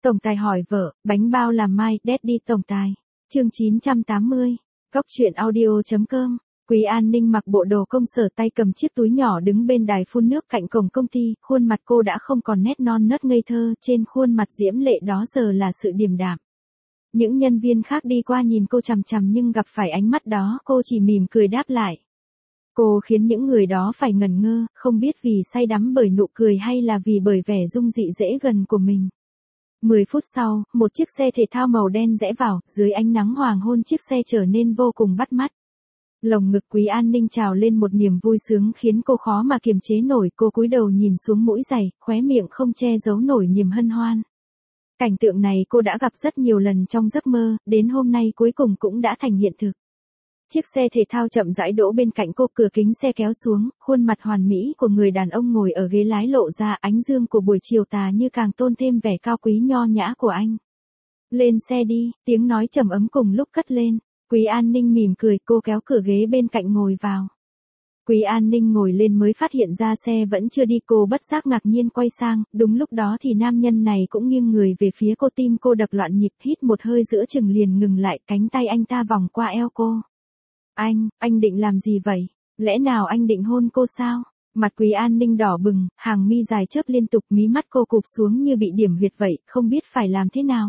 Tổng tài hỏi vợ, bánh bao làm mai, Daddy tổng tài. Chương 980. Góc truyện audio.com. Quý An Ninh mặc bộ đồ công sở, tay cầm chiếc túi nhỏ đứng bên đài phun nước cạnh cổng công ty, khuôn mặt cô đã không còn nét non nớt ngây thơ, trên khuôn mặt diễm lệ đó giờ là sự điềm đạm. Những nhân viên khác đi qua nhìn cô chằm chằm nhưng gặp phải ánh mắt đó, cô chỉ mỉm cười đáp lại. Cô khiến những người đó phải ngẩn ngơ, không biết vì say đắm bởi nụ cười hay là vì bởi vẻ dung dị dễ gần của mình. 10 phút sau, một chiếc xe thể thao màu đen rẽ vào, dưới ánh nắng hoàng hôn chiếc xe trở nên vô cùng bắt mắt. Lồng ngực Quý An Ninh trào lên một niềm vui sướng khiến cô khó mà kiềm chế nổi, cô cúi đầu nhìn xuống mũi giày, khóe miệng không che giấu nổi niềm hân hoan. Cảnh tượng này cô đã gặp rất nhiều lần trong giấc mơ, đến hôm nay cuối cùng cũng đã thành hiện thực. Chiếc xe thể thao chậm rãi đỗ bên cạnh cô, cửa kính xe kéo xuống, khuôn mặt hoàn mỹ của người đàn ông ngồi ở ghế lái lộ ra, ánh dương của buổi chiều tà như càng tôn thêm vẻ cao quý nho nhã của anh. Lên xe đi, tiếng nói trầm ấm cùng lúc cất lên. Quý An Ninh mỉm cười, cô kéo cửa ghế bên cạnh ngồi vào. Quý An Ninh ngồi lên mới phát hiện ra xe vẫn chưa đi, cô bất giác ngạc nhiên quay sang, đúng lúc đó thì nam nhân này cũng nghiêng người về phía cô, tim cô đập loạn nhịp, hít một hơi giữa chừng liền ngừng lại, cánh tay anh ta vòng qua eo cô. Anh định làm gì vậy? Lẽ nào anh định hôn cô sao? Mặt Quý An Ninh đỏ bừng, hàng mi dài chớp liên tục, mí mắt cô cụp xuống như bị điểm huyệt vậy, không biết phải làm thế nào.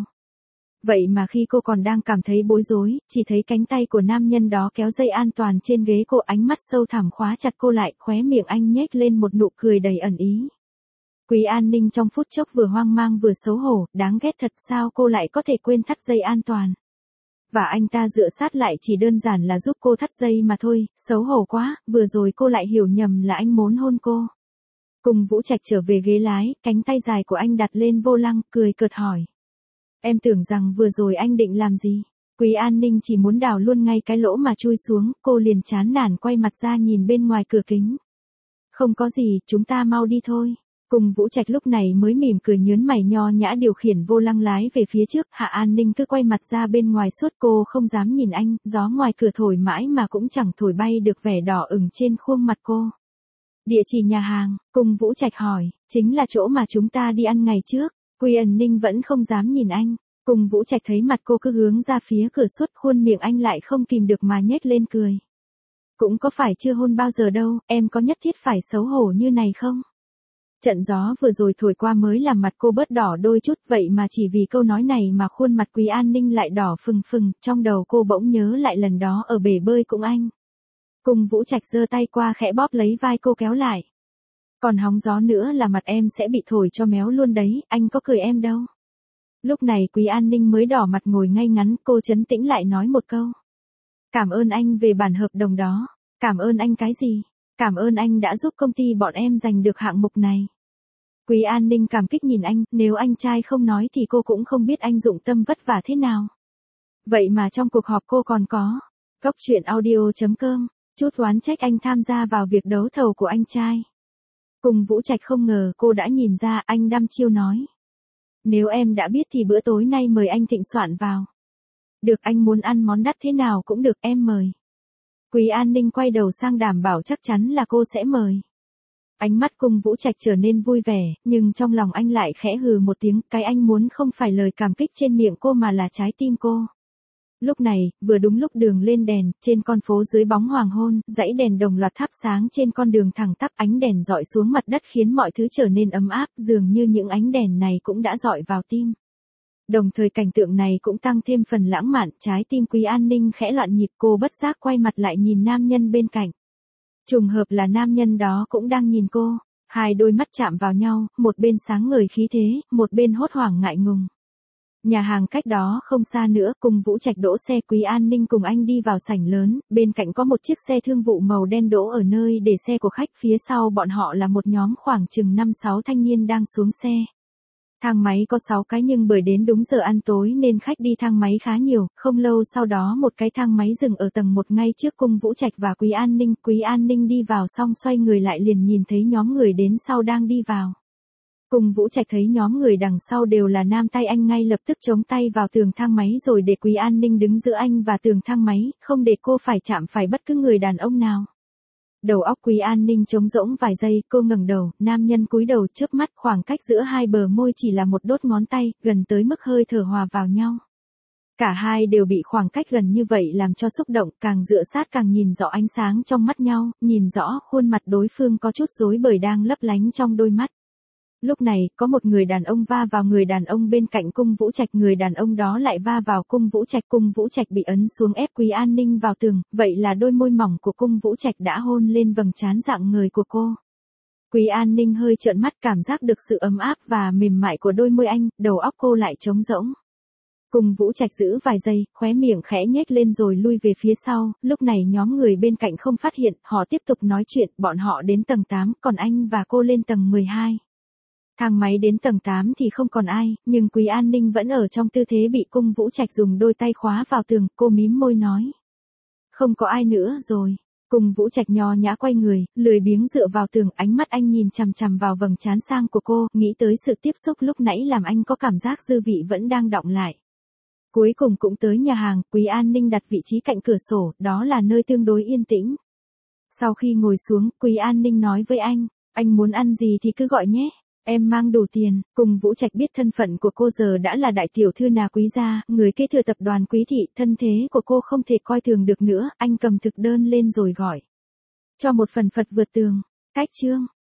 Vậy mà khi cô còn đang cảm thấy bối rối, chỉ thấy cánh tay của nam nhân đó kéo dây an toàn trên ghế cô, ánh mắt sâu thẳm khóa chặt cô lại, khóe miệng anh nhếch lên một nụ cười đầy ẩn ý. Quý An Ninh trong phút chốc vừa hoang mang vừa xấu hổ, đáng ghét thật, sao cô lại có thể quên thắt dây an toàn. Và anh ta dựa sát lại chỉ đơn giản là giúp cô thắt dây mà thôi, xấu hổ quá, vừa rồi cô lại hiểu nhầm là anh muốn hôn cô. Cùng Vũ Trạch trở về ghế lái, cánh tay dài của anh đặt lên vô lăng, cười cợt hỏi. Em tưởng rằng vừa rồi anh định làm gì? Quý An Ninh chỉ muốn đào luôn ngay cái lỗ mà chui xuống, cô liền chán nản quay mặt ra nhìn bên ngoài cửa kính. Không có gì, chúng ta mau đi thôi. Cùng Vũ Trạch lúc này mới mỉm cười nhớn mày nho nhã điều khiển vô lăng lái về phía trước, Hạ An Ninh cứ quay mặt ra bên ngoài suốt, cô không dám nhìn anh, gió ngoài cửa thổi mãi mà cũng chẳng thổi bay được vẻ đỏ ửng trên khuôn mặt cô. Địa chỉ nhà hàng, Cùng Vũ Trạch hỏi, chính là chỗ mà chúng ta đi ăn ngày trước. Quý An Ninh vẫn không dám nhìn anh, Cùng Vũ Trạch thấy mặt cô cứ hướng ra phía cửa suốt, khuôn miệng anh lại không kìm được mà nhếch lên cười. Cũng có phải chưa hôn bao giờ đâu, em có nhất thiết phải xấu hổ như này không? Trận gió vừa rồi thổi qua mới làm mặt cô bớt đỏ đôi chút, vậy mà chỉ vì câu nói này mà khuôn mặt Quý An Ninh lại đỏ phừng phừng, trong đầu cô bỗng nhớ lại lần đó ở bể bơi cùng anh. Cùng Vũ Trạch giơ tay qua khẽ bóp lấy vai cô kéo lại. Còn hóng gió nữa là mặt em sẽ bị thổi cho méo luôn đấy, anh có cười em đâu. Lúc này Quý An Ninh mới đỏ mặt ngồi ngay ngắn, cô trấn tĩnh lại nói một câu. Cảm ơn anh về bản hợp đồng đó. Cảm ơn anh cái gì? Cảm ơn anh đã giúp công ty bọn em giành được hạng mục này. Quý An Ninh cảm kích nhìn anh, nếu anh trai không nói thì cô cũng không biết anh dụng tâm vất vả thế nào. Vậy mà trong cuộc họp cô còn có. Góc truyện audio.com, chút oán trách anh tham gia vào việc đấu thầu của anh trai. Cùng Vũ Trạch không ngờ cô đã nhìn ra, anh đăm chiêu nói. Nếu em đã biết thì bữa tối nay mời anh thịnh soạn vào. Được, anh muốn ăn món đắt thế nào cũng được, em mời. Quý An Ninh quay đầu sang đảm bảo chắc chắn là cô sẽ mời. Ánh mắt Cùng Vũ Trạch trở nên vui vẻ, nhưng trong lòng anh lại khẽ hừ một tiếng, cái anh muốn không phải lời cảm kích trên miệng cô mà là trái tim cô. Lúc này, vừa đúng lúc đường lên đèn, trên con phố dưới bóng hoàng hôn, dãy đèn đồng loạt thắp sáng trên con đường thẳng tắp, ánh đèn dọi xuống mặt đất khiến mọi thứ trở nên ấm áp, dường như những ánh đèn này cũng đã dọi vào tim. Đồng thời cảnh tượng này cũng tăng thêm phần lãng mạn, trái tim Quý An Ninh khẽ loạn nhịp, cô bất giác quay mặt lại nhìn nam nhân bên cạnh. Trùng hợp là nam nhân đó cũng đang nhìn cô, hai đôi mắt chạm vào nhau, một bên sáng ngời khí thế, một bên hốt hoảng ngại ngùng. Nhà hàng cách đó không xa nữa, Cùng Vũ Trạch đỗ xe, Quý An Ninh cùng anh đi vào sảnh lớn, bên cạnh có một chiếc xe thương vụ màu đen đỗ ở nơi để xe của khách, phía sau bọn họ là một nhóm khoảng chừng 5-6 thanh niên đang xuống xe. Thang máy có 6 cái nhưng bởi đến đúng giờ ăn tối nên khách đi thang máy khá nhiều, không lâu sau đó một cái thang máy dừng ở tầng 1 ngay trước Cùng Vũ Trạch và Quý An Ninh đi vào xong xoay người lại liền nhìn thấy nhóm người đến sau đang đi vào. Cùng Vũ Trạch thấy nhóm người đằng sau đều là nam, tay anh ngay lập tức chống tay vào tường thang máy rồi để Quý An Ninh đứng giữa anh và tường thang máy, không để cô phải chạm phải bất cứ người đàn ông nào. Đầu óc Quý An Ninh trống rỗng vài giây, cô ngẩng đầu, nam nhân cúi đầu chớp mắt, khoảng cách giữa hai bờ môi chỉ là một đốt ngón tay, gần tới mức hơi thở hòa vào nhau. Cả hai đều bị khoảng cách gần như vậy làm cho xúc động, càng dựa sát càng nhìn rõ ánh sáng trong mắt nhau, nhìn rõ khuôn mặt đối phương có chút rối bời đang lấp lánh trong đôi mắt. Lúc này, có một người đàn ông va vào người đàn ông bên cạnh Cung Vũ Trạch, người đàn ông đó lại va vào Cung Vũ Trạch bị ấn xuống ép Quý An Ninh vào tường, vậy là đôi môi mỏng của Cung Vũ Trạch đã hôn lên vầng trán rạng người của cô. Quý An Ninh hơi trợn mắt, cảm giác được sự ấm áp và mềm mại của đôi môi anh, đầu óc cô lại trống rỗng. Cung Vũ Trạch giữ vài giây, khóe miệng khẽ nhếch lên rồi lui về phía sau, lúc này nhóm người bên cạnh không phát hiện, họ tiếp tục nói chuyện, bọn họ đến tầng 8, còn anh và cô lên tầng 12. Thang máy đến tầng 8 thì không còn ai, nhưng Quý An Ninh vẫn ở trong tư thế bị Cung Vũ Trạch dùng đôi tay khóa vào tường, cô mím môi nói. Không có ai nữa rồi. Cung Vũ Trạch nho nhã quay người, lười biếng dựa vào tường, ánh mắt anh nhìn chằm chằm vào vầng trán sang của cô, nghĩ tới sự tiếp xúc lúc nãy làm anh có cảm giác dư vị vẫn đang đọng lại. Cuối cùng cũng tới nhà hàng, Quý An Ninh đặt vị trí cạnh cửa sổ, đó là nơi tương đối yên tĩnh. Sau khi ngồi xuống, Quý An Ninh nói với anh muốn ăn gì thì cứ gọi nhé, em mang đủ tiền. Cung Vũ Trạch biết thân phận của cô giờ đã là đại tiểu thư nhà Quý gia, người kế thừa tập đoàn Quý thị, thân thế của cô không thể coi thường được nữa, anh cầm thực đơn lên rồi gọi. Cho một phần Phật vượt tường, cách chương.